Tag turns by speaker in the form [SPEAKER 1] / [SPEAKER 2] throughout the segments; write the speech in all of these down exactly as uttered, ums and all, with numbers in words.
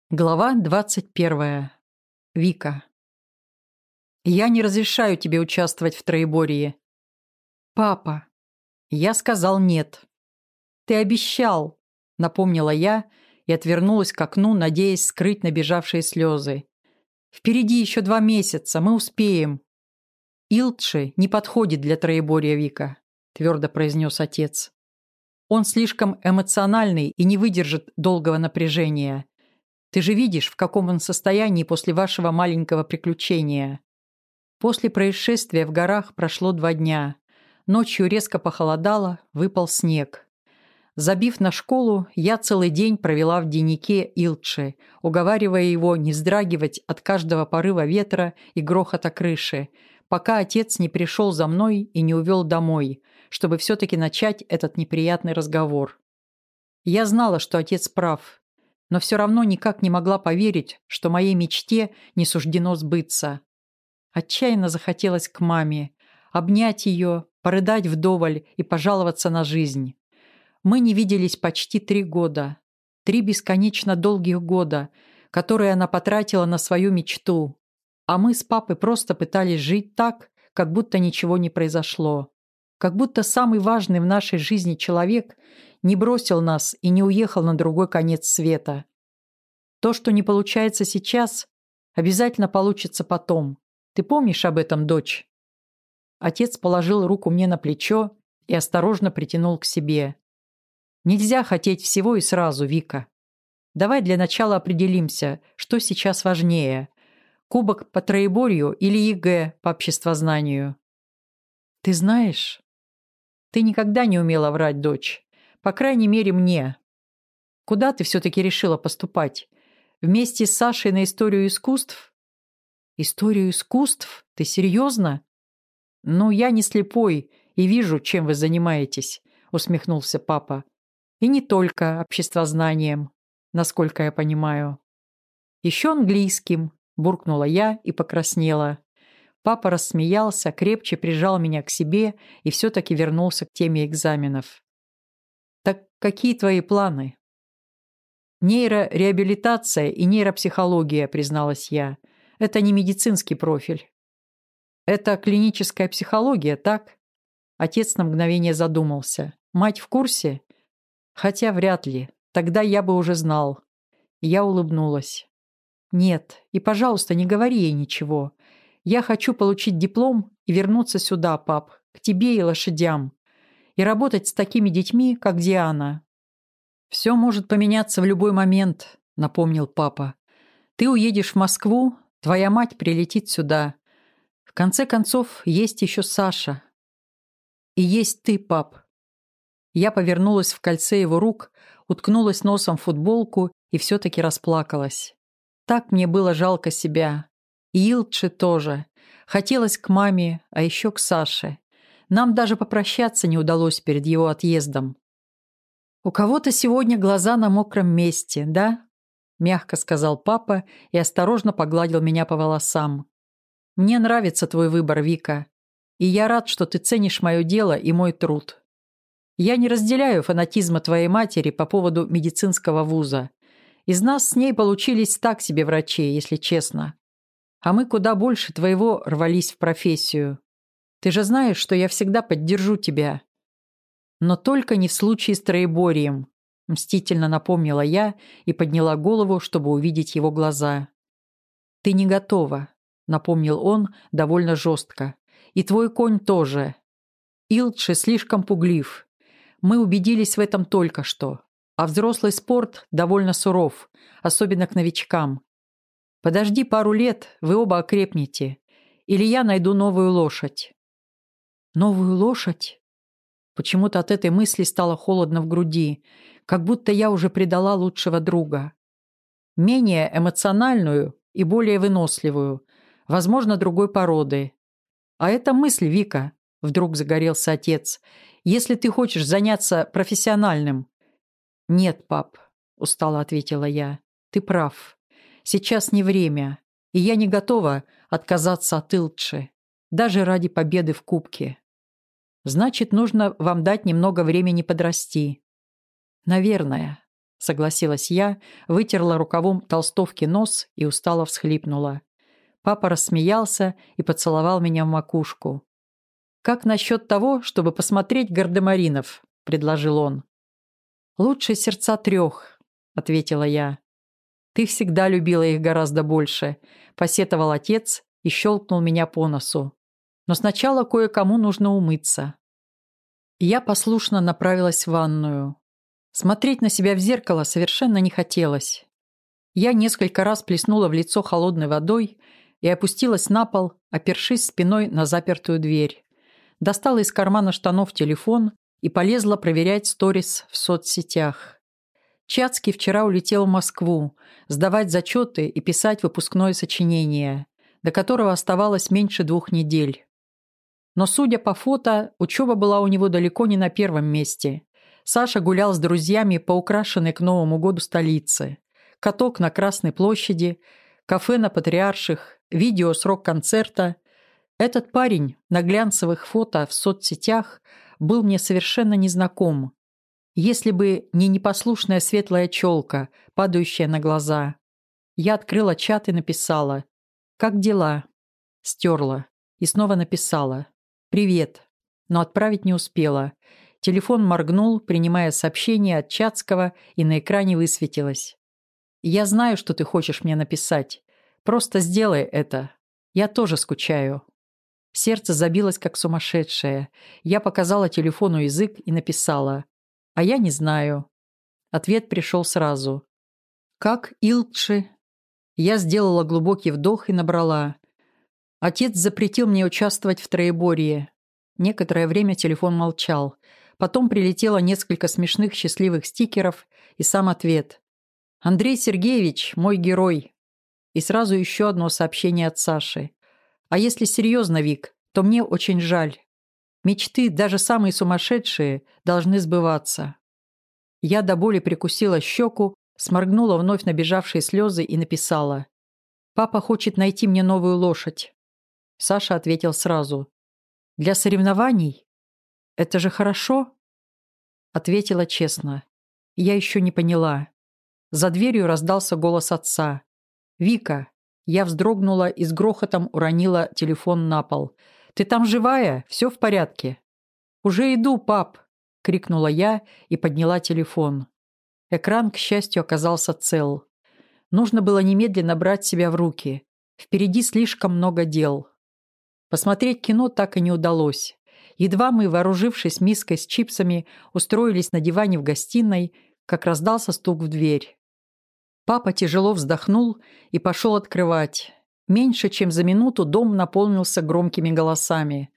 [SPEAKER 1] Глава двадцать первая. Вика. «Я не разрешаю тебе участвовать в троеборье». «Папа». Я сказал нет. «Ты обещал», — напомнила я и отвернулась к окну, надеясь скрыть набежавшие слезы. «Впереди еще два месяца, мы успеем». «Илтши не подходит для троеборья, Вика», — твердо произнес отец. «Он слишком эмоциональный и не выдержит долгого напряжения. Ты же видишь, в каком он состоянии после вашего маленького приключения». После происшествия в горах прошло два дня. Ночью резко похолодало, выпал снег. Забив на школу, я целый день провела в дневнике Илтши, уговаривая его не вздрагивать от каждого порыва ветра и грохота крыши, пока отец не пришел за мной и не увел домой, чтобы все-таки начать этот неприятный разговор. Я знала, что отец прав, но все равно никак не могла поверить, что моей мечте не суждено сбыться. Отчаянно захотелось к маме, обнять ее, порыдать вдоволь и пожаловаться на жизнь. Мы не виделись почти три года. Три бесконечно долгих года, которые она потратила на свою мечту. А мы с папой просто пытались жить так, как будто ничего не произошло. Как будто самый важный в нашей жизни человек не бросил нас и не уехал на другой конец света. То, что не получается сейчас, обязательно получится потом. Ты помнишь об этом, дочь?» Отец положил руку мне на плечо и осторожно притянул к себе. «Нельзя хотеть всего и сразу, Вика. Давай для начала определимся, что сейчас важнее. Кубок по троеборью или ЕГЭ по обществознанию?» «Ты знаешь, ты никогда не умела врать, дочь. По крайней мере, мне. Куда ты все-таки решила поступать? Вместе с Сашей на историю искусств?» «Историю искусств? Ты серьезно?» «Ну, я не слепой и вижу, чем вы занимаетесь», — усмехнулся папа. «И не только обществознанием, насколько я понимаю. Еще английским», — буркнула я и покраснела. Папа рассмеялся, крепче прижал меня к себе и все-таки вернулся к теме экзаменов. «Так какие твои планы?» «Нейрореабилитация и нейропсихология», — призналась я. «Это не медицинский профиль». «Это клиническая психология, так?» Отец на мгновение задумался. «Мать в курсе?» «Хотя вряд ли. Тогда я бы уже знал». Я улыбнулась. «Нет, и, пожалуйста, не говори ей ничего. Я хочу получить диплом и вернуться сюда, пап, к тебе и лошадям, и работать с такими детьми, как Диана». «Все может поменяться в любой момент», — напомнил папа. «Ты уедешь в Москву, твоя мать прилетит сюда. В конце концов, есть еще Саша. И есть ты, пап». Я повернулась в кольце его рук, уткнулась носом в футболку и все-таки расплакалась. Так мне было жалко себя. И Илтши тоже. Хотелось к маме, а еще к Саше. Нам даже попрощаться не удалось перед его отъездом. «У кого-то сегодня глаза на мокром месте, да?» — мягко сказал папа и осторожно погладил меня по волосам. «Мне нравится твой выбор, Вика, и я рад, что ты ценишь мое дело и мой труд. Я не разделяю фанатизма твоей матери по поводу медицинского вуза. Из нас с ней получились так себе врачи, если честно. А мы куда больше твоего рвались в профессию. Ты же знаешь, что я всегда поддержу тебя. Но только не в случае с троеборьем», — мстительно напомнила я и подняла голову, чтобы увидеть его глаза. «Ты не готова», — напомнил он довольно жестко. «И твой конь тоже. Илтши слишком пуглив. Мы убедились в этом только что. А взрослый спорт довольно суров, особенно к новичкам. Подожди пару лет, вы оба окрепнете. Или я найду новую лошадь». «Новую лошадь?» Почему-то от этой мысли стало холодно в груди, как будто я уже предала лучшего друга. Менее эмоциональную и более выносливую, возможно, другой породы. «А это мысль, Вика», — вдруг загорелся отец, «если ты хочешь заняться профессиональным». «Нет, пап», — устало ответила я, — «ты прав. Сейчас не время, и я не готова отказаться от Илтши, даже ради победы в кубке». «Значит, нужно вам дать немного времени подрасти». «Наверное», согласилась я, вытерла рукавом толстовки нос и устало всхлипнула. Папа рассмеялся и поцеловал меня в макушку. «Как насчет того, чтобы посмотреть «Гардемаринов»?» – предложил он. «Лучше сердца трех», – ответила я. «Ты всегда любила их гораздо больше», – посетовал отец и щелкнул меня по носу. «Но сначала кое-кому нужно умыться». Я послушно направилась в ванную. Смотреть на себя в зеркало совершенно не хотелось. Я несколько раз плеснула в лицо холодной водой и опустилась на пол, опершись спиной на запертую дверь. Достала из кармана штанов телефон и полезла проверять сторис в соцсетях. Чацкий вчера улетел в Москву сдавать зачеты и писать выпускное сочинение, до которого оставалось меньше двух недель. Но, судя по фото, учеба была у него далеко не на первом месте. Саша гулял с друзьями по украшенной к Новому году столице. Каток на Красной площади, кафе на Патриарших, видео с рок-концерта. Этот парень на глянцевых фото в соцсетях был мне совершенно незнаком. Если бы не непослушная светлая челка, падающая на глаза. Я открыла чат и написала: «Как дела?» Стерла. И снова написала: «Привет». Но отправить не успела. Телефон моргнул, принимая сообщение от Чацкого, и на экране высветилось: «Я знаю, что ты хочешь мне написать. Просто сделай это. Я тоже скучаю». Сердце забилось, как сумасшедшее. Я показала телефону язык и написала: «А я не знаю». Ответ пришел сразу: «Как Илчи?» Я сделала глубокий вдох и набрала: «Отец запретил мне участвовать в троеборье». Некоторое время телефон молчал. Потом прилетело несколько смешных счастливых стикеров и сам ответ: «Андрей Сергеевич, мой герой». И сразу еще одно сообщение от Саши: «А если серьезно, Вик, то мне очень жаль. Мечты, даже самые сумасшедшие, должны сбываться». Я до боли прикусила щеку, сморгнула вновь набежавшие слезы и написала: «Папа хочет найти мне новую лошадь». Саша ответил сразу: «Для соревнований? Это же хорошо?» Ответила честно: «Я еще не поняла». За дверью раздался голос отца: «Вика». Я вздрогнула и с грохотом уронила телефон на пол. «Ты там живая? Все в порядке?» «Уже иду, пап!» — крикнула я и подняла телефон. Экран, к счастью, оказался цел. Нужно было немедленно брать себя в руки. Впереди слишком много дел. Посмотреть кино так и не удалось. Едва мы, вооружившись миской с чипсами, устроились на диване в гостиной, как раздался стук в дверь. Папа тяжело вздохнул и пошел открывать. Меньше чем за минуту дом наполнился громкими голосами.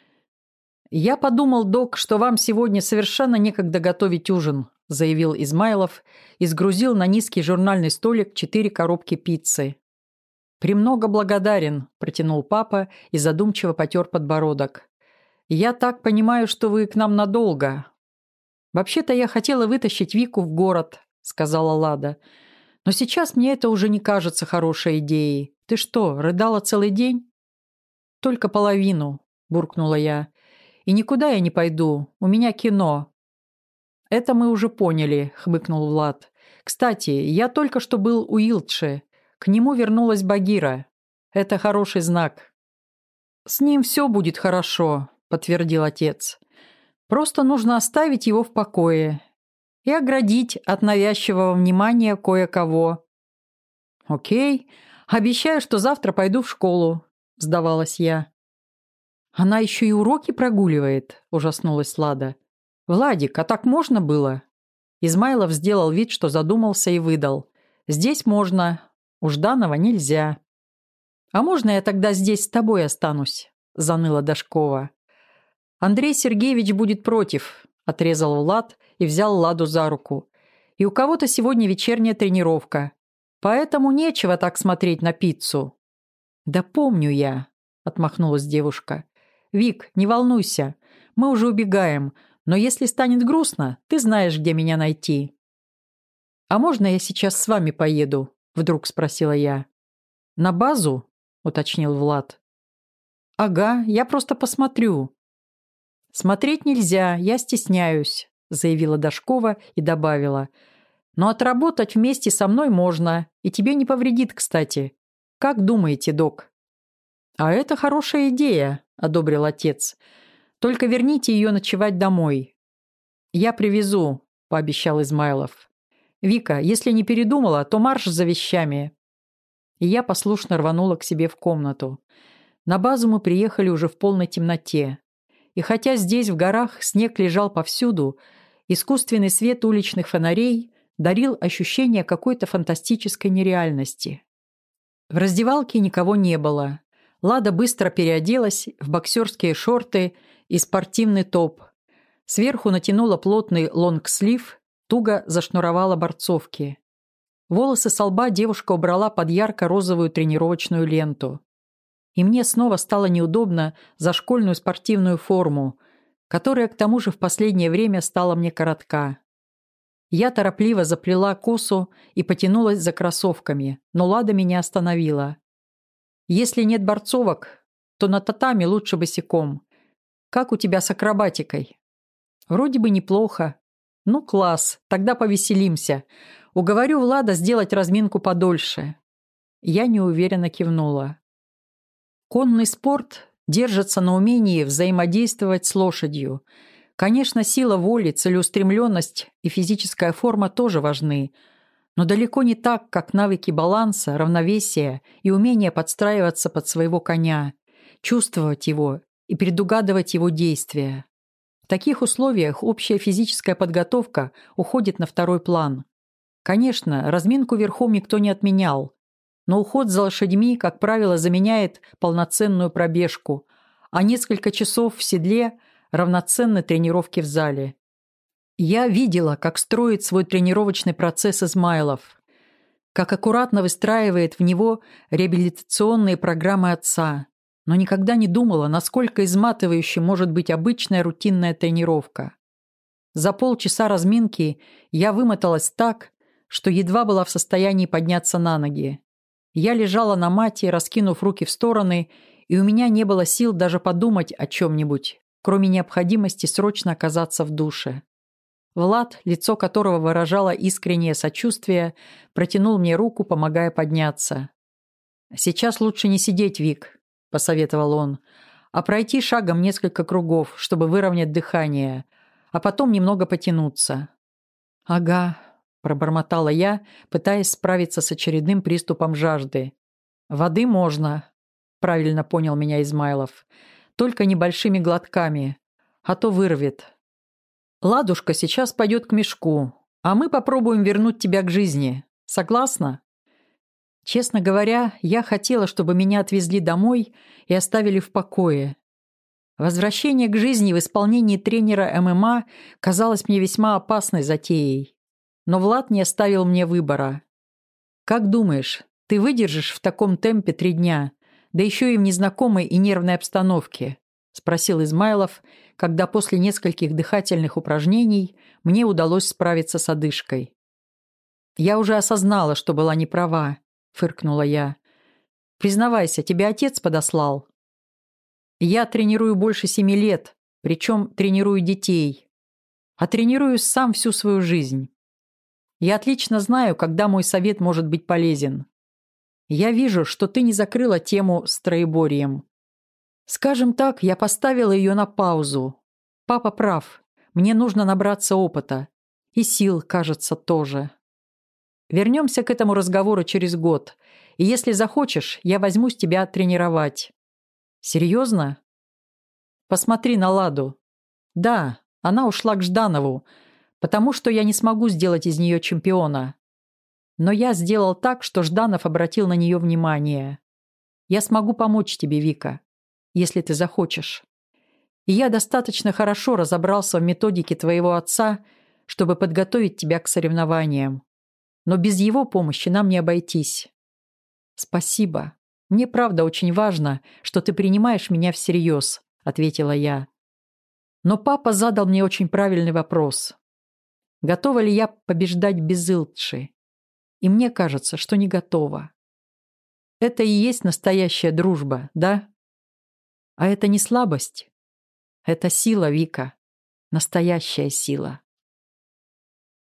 [SPEAKER 1] «Я подумал, док, что вам сегодня совершенно некогда готовить ужин», заявил Измайлов и сгрузил на низкий журнальный столик четыре коробки пиццы. «Премного благодарен», – протянул папа и задумчиво потер подбородок. «Я так понимаю, что вы к нам надолго». «Вообще-то я хотела вытащить Вику в город», – сказала Лада. «Но сейчас мне это уже не кажется хорошей идеей. Ты что, рыдала целый день?» «Только половину», – буркнула я. «И никуда я не пойду. У меня кино». «Это мы уже поняли», – хмыкнул Влад. «Кстати, я только что был у Илчи. К нему вернулась Багира. Это хороший знак». «С ним все будет хорошо», – подтвердил отец. «Просто нужно оставить его в покое и оградить от навязчивого внимания кое-кого». «Окей. Обещаю, что завтра пойду в школу», – сдавалась я. «Она еще и уроки прогуливает», – ужаснулась Лада. «Владик, а так можно было?» Измайлов сделал вид, что задумался, и выдал: «Здесь можно, у Жданова нельзя». «А можно я тогда здесь с тобой останусь?» – заныла Дашкова. «Андрей Сергеевич будет против», – отрезал Влад и взял Ладу за руку. «И у кого-то сегодня вечерняя тренировка, поэтому нечего так смотреть на пиццу». «Да помню я», – отмахнулась девушка. «Вик, не волнуйся, мы уже убегаем, но если станет грустно, ты знаешь, где меня найти». «А можно я сейчас с вами поеду?» – вдруг спросила я. «На базу?» – уточнил Влад. «Ага, я просто посмотрю». «Смотреть нельзя, я стесняюсь», – заявила Дашкова и добавила. Но отработать вместе со мной можно, и тебе не повредит, кстати. Как думаете, док?» «А это хорошая идея», — одобрил отец. «Только верните ее ночевать домой». «Я привезу», — пообещал Измайлов. «Вика, если не передумала, то марш за вещами». И я послушно рванула к себе в комнату. На базу мы приехали уже в полной темноте. И хотя здесь, в горах, снег лежал повсюду, искусственный свет уличных фонарей дарил ощущение какой-то фантастической нереальности. В раздевалке никого не было. Лада быстро переоделась в боксерские шорты и спортивный топ. Сверху натянула плотный лонгслив, туго зашнуровала борцовки. Волосы со лба девушка убрала под ярко-розовую тренировочную ленту. И мне снова стало неудобно за школьную спортивную форму, которая к тому же в последнее время стала мне коротка. Я торопливо заплела косу и потянулась за кроссовками, но Лада меня остановила. «Если нет борцовок, то на татами лучше босиком. Как у тебя с акробатикой?» «Вроде бы неплохо». «Ну, класс, тогда повеселимся. Уговорю Влада сделать разминку подольше». Я неуверенно кивнула. Конный спорт держится на умении взаимодействовать с лошадью. Конечно, сила воли, целеустремленность и физическая форма тоже важны, но далеко не так, как навыки баланса, равновесия и умение подстраиваться под своего коня, чувствовать его и предугадывать его действия. В таких условиях общая физическая подготовка уходит на второй план. Конечно, разминку верхом никто не отменял, но уход за лошадьми, как правило, заменяет полноценную пробежку, а несколько часов в седле равноценны тренировке в зале. Я видела, как строит свой тренировочный процесс Измайлов, как аккуратно выстраивает в него реабилитационные программы отца, но никогда не думала, насколько изматывающей может быть обычная рутинная тренировка. За полчаса разминки я вымоталась так, что едва была в состоянии подняться на ноги. Я лежала на мате, раскинув руки в стороны, и у меня не было сил даже подумать о чем-нибудь, кроме необходимости срочно оказаться в душе. Влад, лицо которого выражало искреннее сочувствие, протянул мне руку, помогая подняться. «Сейчас лучше не сидеть, Вик», — посоветовал он, «а пройти шагом несколько кругов, чтобы выровнять дыхание, а потом немного потянуться». «Ага», — пробормотала я, пытаясь справиться с очередным приступом жажды. «Воды можно», — правильно понял меня Измайлов, «только небольшими глотками, а то вырвет. Ладушка сейчас пойдет к мешку, а мы попробуем вернуть тебя к жизни. Согласна?» Честно говоря, я хотела, чтобы меня отвезли домой и оставили в покое. Возвращение к жизни в исполнении тренера эм эм а казалось мне весьма опасной затеей. Но Влад не оставил мне выбора. «Как думаешь, ты выдержишь в таком темпе три дня, да еще и в незнакомой и нервной обстановке?» — спросил Измайлов, когда после нескольких дыхательных упражнений мне удалось справиться с одышкой. «Я уже осознала, что была неправа», — фыркнула я. «Признавайся, тебя отец подослал?» «Я тренирую больше семи лет, причем тренирую детей. А тренируюсь сам всю свою жизнь. Я отлично знаю, когда мой совет может быть полезен. Я вижу, что ты не закрыла тему с троеборьем. Скажем так, я поставила ее на паузу. Папа прав, мне нужно набраться опыта. И сил, кажется, тоже. Вернемся к этому разговору через год, и если захочешь, я возьмусь тебя тренировать». «Серьезно?» «Посмотри на Ладу. Да, она ушла к Жданову, потому что я не смогу сделать из нее чемпиона. Но я сделал так, что Жданов обратил на нее внимание. Я смогу помочь тебе, Вика, если ты захочешь. И я достаточно хорошо разобрался в методике твоего отца, чтобы подготовить тебя к соревнованиям. Но без его помощи нам не обойтись. Спасибо. Мне правда очень важно, что ты принимаешь меня всерьез», — ответила я. Но папа задал мне очень правильный вопрос. Готова ли я побеждать без Илтши? И мне кажется, что не готова. Это и есть настоящая дружба, да? А это не слабость. Это сила, Вика. Настоящая сила.